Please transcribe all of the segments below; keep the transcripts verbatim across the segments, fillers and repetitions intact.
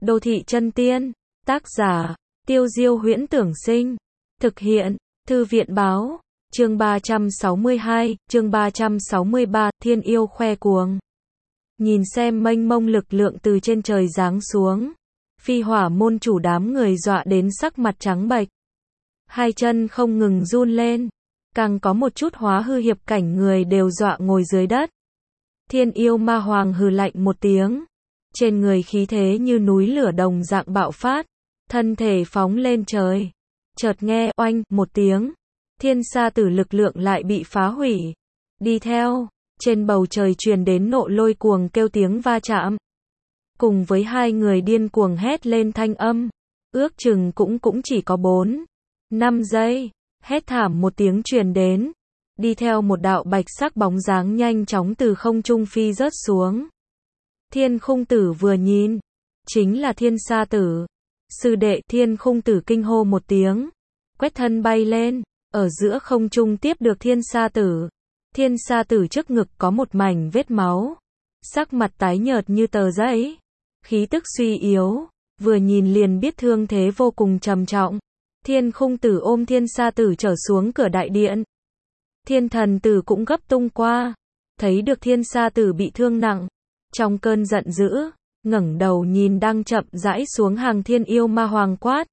Đô thị chân tiên, tác giả, Tiêu Diêu Huyễn Tưởng Sinh, thực hiện, Thư viện Báo, chương ba trăm sáu mươi hai, chương ba trăm sáu mươi ba, Thiên Yêu khoe cuồng. Nhìn xem mênh mông lực lượng từ trên trời giáng xuống, Phi Hỏa môn chủ đám người dọa đến sắc mặt trắng bệch. Hai chân không ngừng run lên, càng có một chút hóa hư hiệp cảnh người đều dọa ngồi dưới đất. Thiên Yêu Ma Hoàng hừ lạnh một tiếng, trên người khí thế như núi lửa đồng dạng bạo phát, thân thể phóng lên trời. Chợt nghe oanh một tiếng, thiên sa tử lực lượng lại bị phá hủy. Đi theo, trên bầu trời truyền đến nộ lôi cuồng kêu tiếng va chạm. Cùng với hai người điên cuồng hét lên thanh âm, ước chừng cũng cũng chỉ có bốn, năm giây, hét thảm một tiếng truyền đến. Đi theo một đạo bạch sắc bóng dáng nhanh chóng từ không trung phi rớt xuống. Thiên Khung Tử vừa nhìn, chính là Thiên Sa Tử. Sư đệ, Thiên Khung Tử kinh hô một tiếng, quét thân bay lên, ở giữa không trung tiếp được Thiên Sa Tử. Thiên Sa Tử trước ngực có một mảnh vết máu, sắc mặt tái nhợt như tờ giấy, khí tức suy yếu, vừa nhìn liền biết thương thế vô cùng trầm trọng. Thiên Khung Tử ôm Thiên Sa Tử trở xuống cửa đại điện. Thiên Thần Tử cũng gấp tung qua, thấy được Thiên Sa Tử bị thương nặng, trong cơn giận dữ, ngẩng đầu nhìn đang chậm rãi xuống hàng Thiên Yêu Ma Hoàng quát: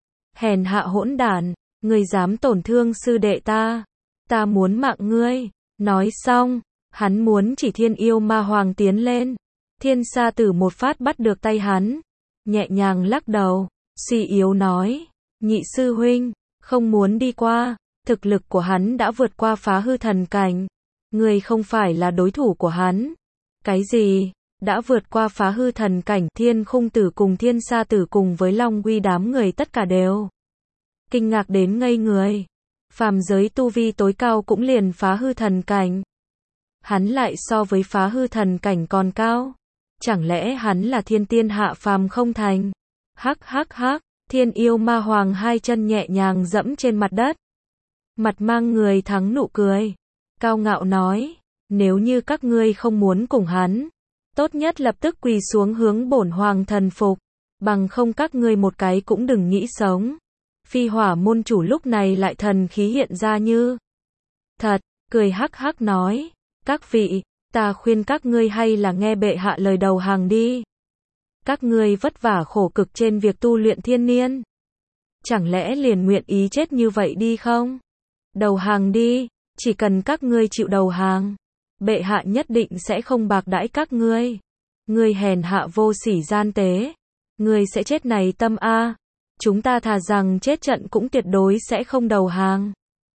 hèn hạ hỗn đản, ngươi dám tổn thương sư đệ ta, ta muốn mạng ngươi. Nói xong, hắn muốn chỉ Thiên Yêu Ma Hoàng tiến lên. Thiên Sa Tử một phát bắt được tay hắn, nhẹ nhàng lắc đầu, suy yếu nói: nhị sư huynh, không muốn đi qua, thực lực của hắn đã vượt qua phá hư thần cảnh, ngươi không phải là đối thủ của hắn. Cái gì? Đã vượt qua phá hư thần cảnh? Thiên Khung Tử cùng Thiên Sa Tử cùng với Long Uy đám người tất cả đều kinh ngạc đến ngây người. Phàm giới tu vi tối cao cũng liền phá hư thần cảnh, hắn lại so với phá hư thần cảnh còn cao, chẳng lẽ hắn là thiên tiên hạ phàm không thành? Hắc hắc hắc, Thiên Yêu Ma Hoàng hai chân nhẹ nhàng dẫm trên mặt đất, mặt mang người thắng nụ cười, cao ngạo nói: nếu như các ngươi không muốn cùng hắn, tốt nhất lập tức quỳ xuống hướng bổn hoàng thần phục, bằng không các ngươi một cái cũng đừng nghĩ sống. Phi Hỏa môn chủ lúc này lại thần khí hiện ra như thật, cười hắc hắc nói: các vị, ta khuyên các ngươi hay là nghe bệ hạ lời đầu hàng đi. Các ngươi vất vả khổ cực trên việc tu luyện thiên niên, chẳng lẽ liền nguyện ý chết như vậy đi không? Đầu hàng đi, chỉ cần các ngươi chịu đầu hàng, bệ hạ nhất định sẽ không bạc đãi các ngươi. Ngươi hèn hạ vô sỉ gian tế, ngươi sẽ chết này tâm a. Chúng ta thà rằng chết trận cũng tuyệt đối sẽ không đầu hàng.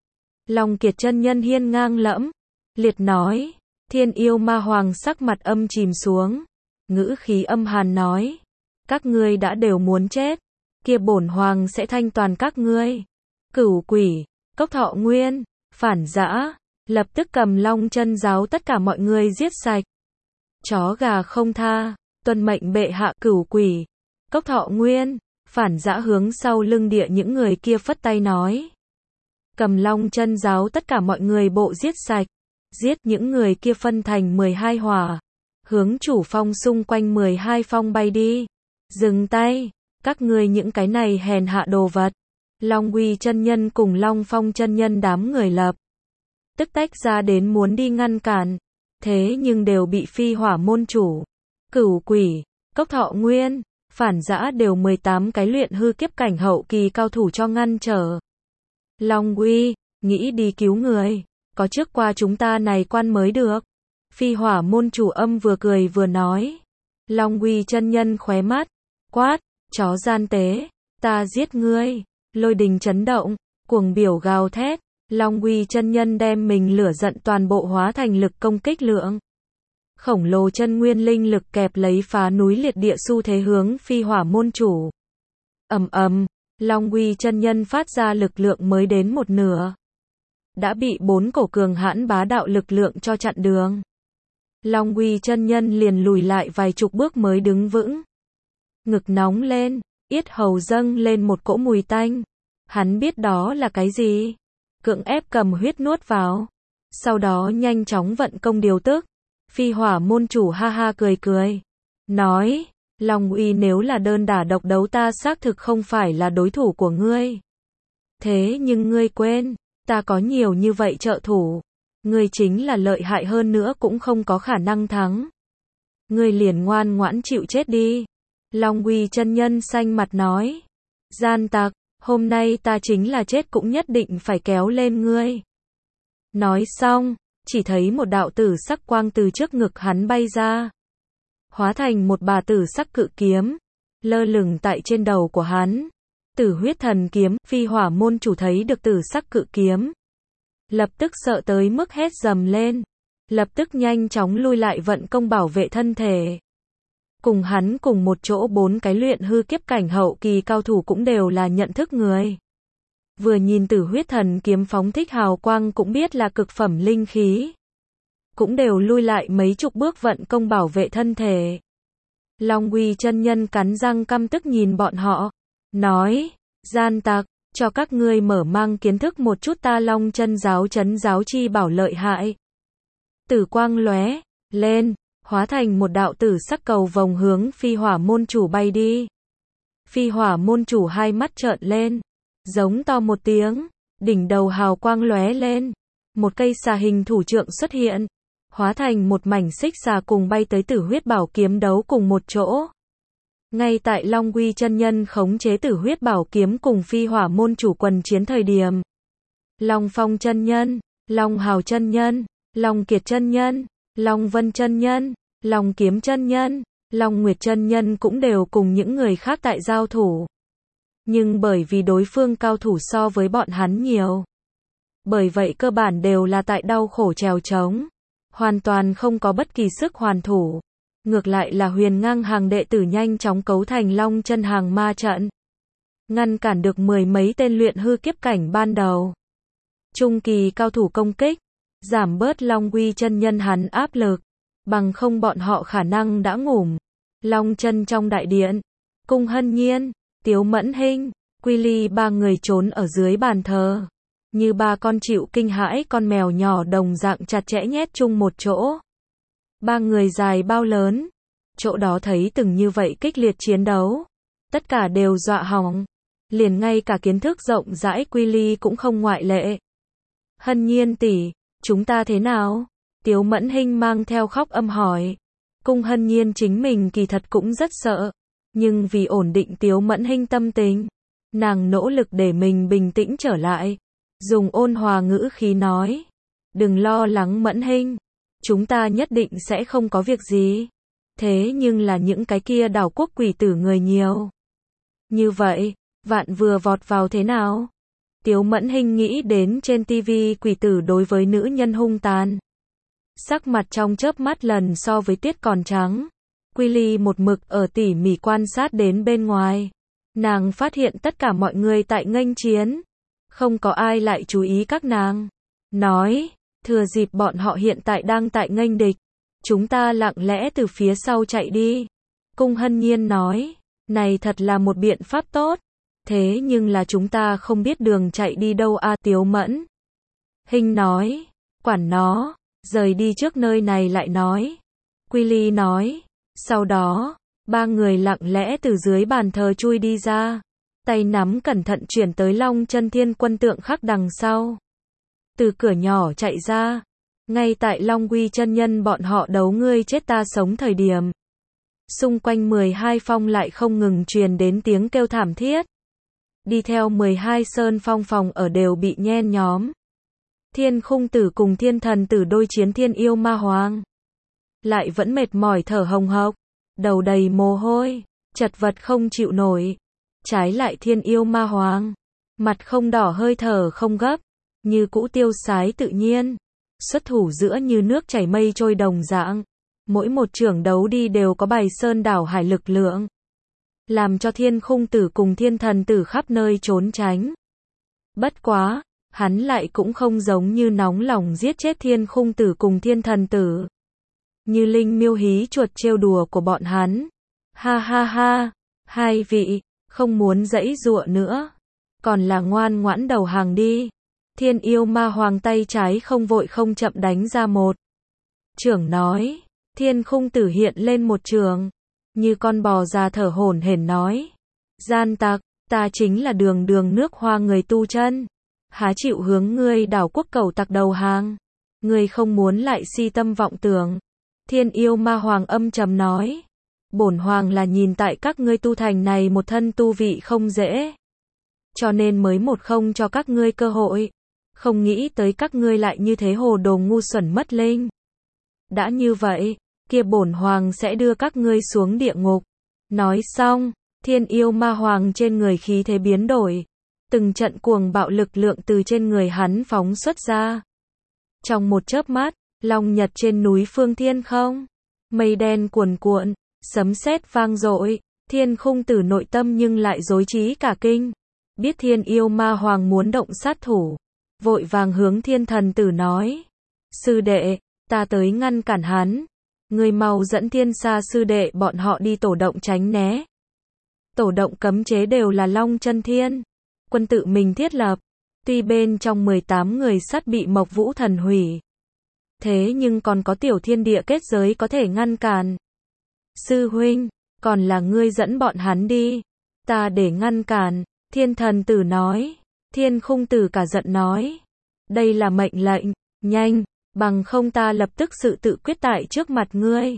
Long Kiệt chân nhân hiên ngang lẫm liệt nói. Thiên Yêu Ma Hoàng sắc mặt âm chìm xuống, ngữ khí âm hàn nói: các ngươi đã đều muốn chết, kia bổn hoàng sẽ thanh toàn các ngươi. Cửu quỷ, Cốc Thọ Nguyên, phản dã, lập tức cầm Long Chân giáo tất cả mọi người giết sạch. Chó gà không tha, tuân mệnh bệ hạ. Cửu quỷ, Cốc Thọ Nguyên, phản dã hướng sau lưng địa những người kia phất tay nói: cầm Long Chân giáo tất cả mọi người bộ giết sạch. Giết những người kia phân thành mười hai hỏa, hướng chủ phong xung quanh mười hai phong bay đi. Dừng tay, các ngươi những cái này hèn hạ đồ vật. Long Uy chân nhân cùng Long Phong chân nhân đám người lập tức tách ra đến muốn đi ngăn cản, thế nhưng đều bị Phi Hỏa môn chủ, Cửu quỷ, Cốc Thọ Nguyên, phản dã đều mười tám cái luyện hư kiếp cảnh hậu kỳ cao thủ cho ngăn trở. Long Uy, nghĩ đi cứu người, có trước qua chúng ta này quan mới được. Phi Hỏa môn chủ âm vừa cười vừa nói. Long Uy chân nhân khóe mắt quát: chó gian tế, ta giết ngươi. Lôi đình chấn động, cuồng biểu gào thét. Long Uy chân nhân đem mình lửa giận toàn bộ hóa thành lực công kích lượng khổng lồ, chân nguyên linh lực kẹp lấy phá núi liệt địa xu thế hướng Phi Hỏa môn chủ. Ầm ầm, Long Uy chân nhân phát ra lực lượng mới đến một nửa, đã bị bốn cổ cường hãn bá đạo lực lượng cho chặn đường. Long Uy chân nhân liền lùi lại vài chục bước mới đứng vững. Ngực nóng lên, yết hầu dâng lên một cỗ mùi tanh. Hắn biết đó là cái gì, cưỡng ép cầm huyết nuốt vào, sau đó nhanh chóng vận công điều tức. Phi Hỏa môn chủ ha ha cười cười, nói: Long Uy nếu là đơn đả độc đấu ta xác thực không phải là đối thủ của ngươi. Thế nhưng ngươi quên, ta có nhiều như vậy trợ thủ. Ngươi chính là lợi hại hơn nữa cũng không có khả năng thắng. Ngươi liền ngoan ngoãn chịu chết đi. Long Uy chân nhân xanh mặt nói. Gian tặc, hôm nay ta chính là chết cũng nhất định phải kéo lên ngươi. Nói xong, chỉ thấy một đạo tử sắc quang từ trước ngực hắn bay ra. Hóa thành một bà tử sắc cự kiếm, lơ lửng tại trên đầu của hắn. Tử huyết thần kiếm, phi hỏa môn chủ thấy được tử sắc cự kiếm. Lập tức sợ tới mức hét dầm lên. Lập tức nhanh chóng lui lại vận công bảo vệ thân thể. Cùng hắn cùng một chỗ bốn cái luyện hư kiếp cảnh hậu kỳ cao thủ cũng đều là nhận thức người. Vừa nhìn tử huyết thần kiếm phóng thích hào quang cũng biết là cực phẩm linh khí. Cũng đều lui lại mấy chục bước vận công bảo vệ thân thể. Long Uy chân nhân cắn răng căm tức nhìn bọn họ. Nói, gian tặc, cho các ngươi mở mang kiến thức một chút ta Long chân giáo trấn giáo chi bảo lợi hại. Tử quang lóe lên, hóa thành một đạo tử sắc cầu vòng hướng phi hỏa môn chủ bay đi. Phi hỏa môn chủ hai mắt trợn lên, giống to một tiếng, đỉnh đầu hào quang lóe lên, một cây xà hình thủ trượng xuất hiện, hóa thành một mảnh xích xà cùng bay tới tử huyết bảo kiếm đấu cùng một chỗ. Ngay tại Long Uy chân nhân khống chế tử huyết bảo kiếm cùng phi hỏa môn chủ quần chiến thời điểm. Long Phong chân nhân, Long Hào chân nhân, Long Kiệt chân nhân, Long Vân chân nhân, Long Kiếm chân nhân, Long Nguyệt chân nhân cũng đều cùng những người khác tại giao thủ. Nhưng bởi vì đối phương cao thủ so với bọn hắn nhiều. Bởi vậy cơ bản đều là tại đau khổ trèo trống. Hoàn toàn không có bất kỳ sức hoàn thủ. Ngược lại là Huyền Ngang hàng đệ tử nhanh chóng cấu thành Long chân hàng ma trận. Ngăn cản được mười mấy tên luyện hư kiếp cảnh ban đầu. Trung kỳ cao thủ công kích. Giảm bớt Long Uy chân nhân hắn áp lực. Bằng không bọn họ khả năng đã ngủm. Long chân trong đại điện. Cung Hân Nhiên, Tiếu Mẫn Hinh, Quy Ly ba người trốn ở dưới bàn thờ. Như ba con chịu kinh hãi con mèo nhỏ đồng dạng chặt chẽ nhét chung một chỗ. Ba người dài bao lớn. Chỗ đó thấy từng như vậy kích liệt chiến đấu. Tất cả đều dọa hỏng. Liền ngay cả kiến thức rộng rãi Quy Ly cũng không ngoại lệ. Hân Nhiên tỷ, chúng ta thế nào? Tiếu Mẫn Hinh mang theo khóc âm hỏi. Cung Hân Nhiên chính mình kỳ thật cũng rất sợ. Nhưng vì ổn định Tiếu Mẫn Hinh tâm tình, nàng nỗ lực để mình bình tĩnh trở lại. Dùng ôn hòa ngữ khí nói. Đừng lo lắng Mẫn Hinh. Chúng ta nhất định sẽ không có việc gì. Thế nhưng là những cái kia đảo quốc quỷ tử người nhiều. Như vậy, vạn vừa vọt vào thế nào? Tiếu Mẫn Hinh nghĩ đến trên tivi quỷ tử đối với nữ nhân hung tàn. Sắc mặt trong chớp mắt lần so với tiết còn trắng. Quy Ly một mực ở tỉ mỉ quan sát đến bên ngoài. Nàng phát hiện tất cả mọi người tại nghênh chiến. Không có ai lại chú ý các nàng. Nói, thừa dịp bọn họ hiện tại đang tại nghênh địch. Chúng ta lặng lẽ từ phía sau chạy đi. Cung Hân Nhiên nói, này thật là một biện pháp tốt. Thế nhưng là chúng ta không biết đường chạy đi đâu a. Tiếu Mẫn Hinh nói, quản nó, rời đi trước nơi này lại nói. Quy Ly nói, sau đó, ba người lặng lẽ từ dưới bàn thờ chui đi ra. Tay nắm cẩn thận chuyển tới Long chân thiên quân tượng khắc đằng sau. Từ cửa nhỏ chạy ra. Ngay tại Long Uy chân nhân bọn họ đấu ngươi chết ta sống thời điểm. Xung quanh mười hai phong lại không ngừng truyền đến tiếng kêu thảm thiết. Đi theo mười hai sơn phong phòng ở đều bị nhen nhóm. Thiên khung tử cùng thiên thần tử đôi chiến thiên yêu ma hoàng. Lại vẫn mệt mỏi thở hồng hộc. Đầu đầy mồ hôi. Chật vật không chịu nổi. Trái lại thiên yêu ma hoàng. Mặt không đỏ hơi thở không gấp. Như cũ tiêu sái tự nhiên. Xuất thủ giữa như nước chảy mây trôi đồng dạng. Mỗi một trường đấu đi đều có bài sơn đảo hải lực lượng. Làm cho thiên khung tử cùng thiên thần tử khắp nơi trốn tránh. Bất quá, hắn lại cũng không giống như nóng lòng giết chết thiên khung tử cùng thiên thần tử. Như linh miêu hí chuột trêu đùa của bọn hắn. Ha ha ha, hai vị, không muốn giãy giụa nữa. Còn là ngoan ngoãn đầu hàng đi. Thiên yêu ma hoàng tay trái không vội không chậm đánh ra một. Trưởng nói, thiên khung tử hiện lên một trường. như con bò già thở hổn hển nói. Gian tặc, ta chính là đường đường nước Hoa người tu chân. Há chịu hướng ngươi đảo quốc cầu tặc đầu hàng. Ngươi không muốn lại si tâm vọng tưởng. Thiên yêu ma hoàng âm trầm nói. Bổn hoàng là nhìn tại các ngươi tu thành này một thân tu vị không dễ. Cho nên mới một không cho các ngươi cơ hội. Không nghĩ tới các ngươi lại như thế hồ đồ ngu xuẩn mất linh. Đã như vậy, kia bổn hoàng sẽ đưa các ngươi xuống địa ngục. Nói xong, thiên yêu ma hoàng trên người khí thế biến đổi. Từng trận cuồng bạo lực lượng từ trên người hắn phóng xuất ra. Trong một chớp mắt, long nhật trên núi phương thiên không. Mây đen cuồn cuộn, sấm sét vang dội, thiên khung tử nội tâm nhưng lại rối trí cả kinh. Biết thiên yêu ma hoàng muốn động sát thủ. Vội vàng hướng thiên thần tử nói. Sư đệ, ta tới ngăn cản hắn. Người mau dẫn thiên sa sư đệ bọn họ đi tổ động tránh né. Tổ động cấm chế đều là Long Chân Thiên. Quân tự mình thiết lập. Tuy bên trong mười tám người sắt bị Mộc Vũ Thần hủy. Thế nhưng còn có tiểu thiên địa kết giới có thể ngăn cản. Sư huynh, còn là ngươi dẫn bọn hắn đi. Ta để ngăn cản. Thiên thần tử nói. Thiên khung tử cả giận nói. Đây là mệnh lệnh, nhanh, bằng không ta lập tức sự tự quyết tại trước mặt ngươi.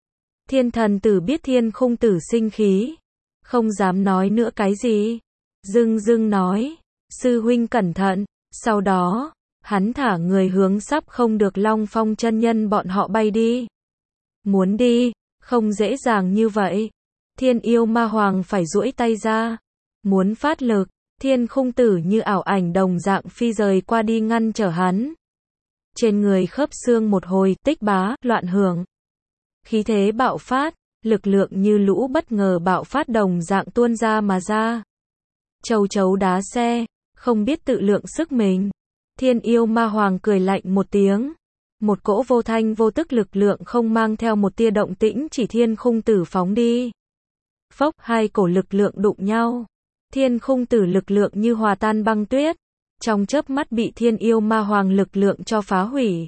Thiên thần tử biết thiên khung tử sinh khí. Không dám nói nữa cái gì. Dưng dưng nói. Sư huynh cẩn thận. Sau đó, hắn thả người hướng sắp không được Long Phong chân nhân bọn họ bay đi. Muốn đi, không dễ dàng như vậy. Thiên yêu ma hoàng phải duỗi tay ra. Muốn phát lực. Thiên khung tử như ảo ảnh đồng dạng phi rời qua đi ngăn trở hắn. Trên người khớp xương một hồi tích bá, loạn hưởng. Khí thế bạo phát, lực lượng như lũ bất ngờ bạo phát đồng dạng tuôn ra mà ra. Châu chấu đá xe, không biết tự lượng sức mình. Thiên yêu ma hoàng cười lạnh một tiếng. Một cỗ vô thanh vô tức lực lượng không mang theo một tia động tĩnh chỉ thiên khung tử phóng đi. Phốc, hai cổ lực lượng đụng nhau. Thiên khung tử lực lượng như hòa tan băng tuyết. Trong chớp mắt bị thiên yêu ma hoàng lực lượng cho phá hủy.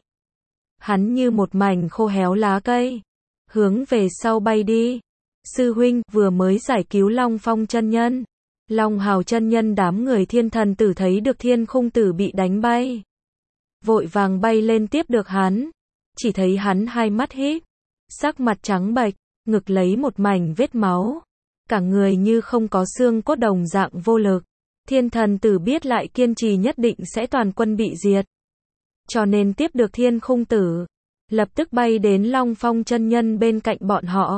Hắn như một mảnh khô héo lá cây. Hướng về sau bay đi. Sư huynh vừa mới giải cứu Long Phong chân nhân. Long Hào chân nhân đám người thiên thần tử thấy được thiên khung tử bị đánh bay. Vội vàng bay lên tiếp được hắn. Chỉ thấy hắn hai mắt híp. Sắc mặt trắng bệch, ngực lấy một mảnh vết máu. Cả người như không có xương cốt đồng dạng vô lực. Thiên thần tử biết lại kiên trì nhất định sẽ toàn quân bị diệt. Cho nên tiếp được thiên khung tử. Lập tức bay đến Long Phong chân nhân bên cạnh bọn họ.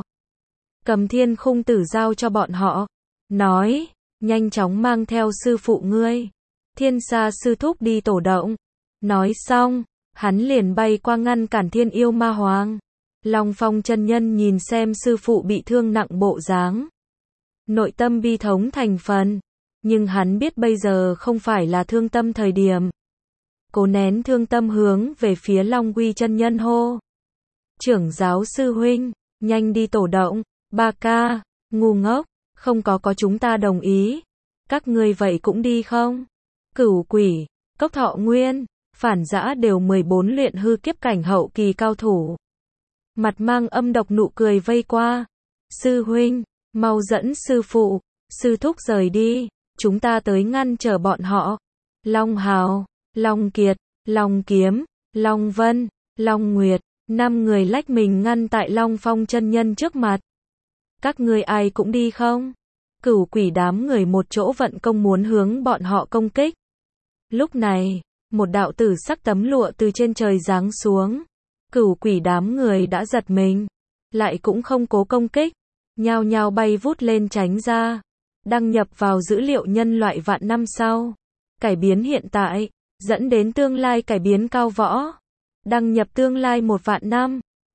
Cầm thiên khung tử giao cho bọn họ. Nói, nhanh chóng mang theo sư phụ ngươi. Thiên sa sư thúc đi tổ động. Nói xong, hắn liền bay qua ngăn cản thiên yêu ma hoàng. Long Phong chân nhân nhìn xem sư phụ bị thương nặng bộ dáng. Nội tâm bi thống thành phần. Nhưng hắn biết bây giờ không phải là thương tâm thời điểm. Cố nén thương tâm hướng về phía Long Quy chân nhân hô. Trưởng giáo sư huynh, nhanh đi tổ động. Ba ca, ngu ngốc, không có có chúng ta đồng ý. Các ngươi vậy cũng đi không? Cửu quỷ, Cốc Thọ Nguyên, Phản Dã đều mười bốn luyện hư kiếp cảnh hậu kỳ cao thủ. Mặt mang âm độc nụ cười vây qua. Sư huynh, mau dẫn sư phụ, sư thúc rời đi, chúng ta tới ngăn trở bọn họ. Long Hào, Long Kiệt, Long Kiếm, Long Vân, Long Nguyệt, năm người lách mình ngăn tại Long Phong chân nhân trước mặt. Các ngươi ai cũng đi không? Cửu quỷ đám người một chỗ vận công muốn hướng bọn họ công kích. Lúc này, một đạo tử sắc tấm lụa từ trên trời giáng xuống. Cửu quỷ đám người đã giật mình, lại cũng không cố công kích, nhao nhao bay vút lên tránh ra, đăng nhập vào dữ liệu nhân loại vạn năm sau, cải biến hiện tại, dẫn đến tương lai cải biến cao võ, đăng nhập tương lai một vạn năm.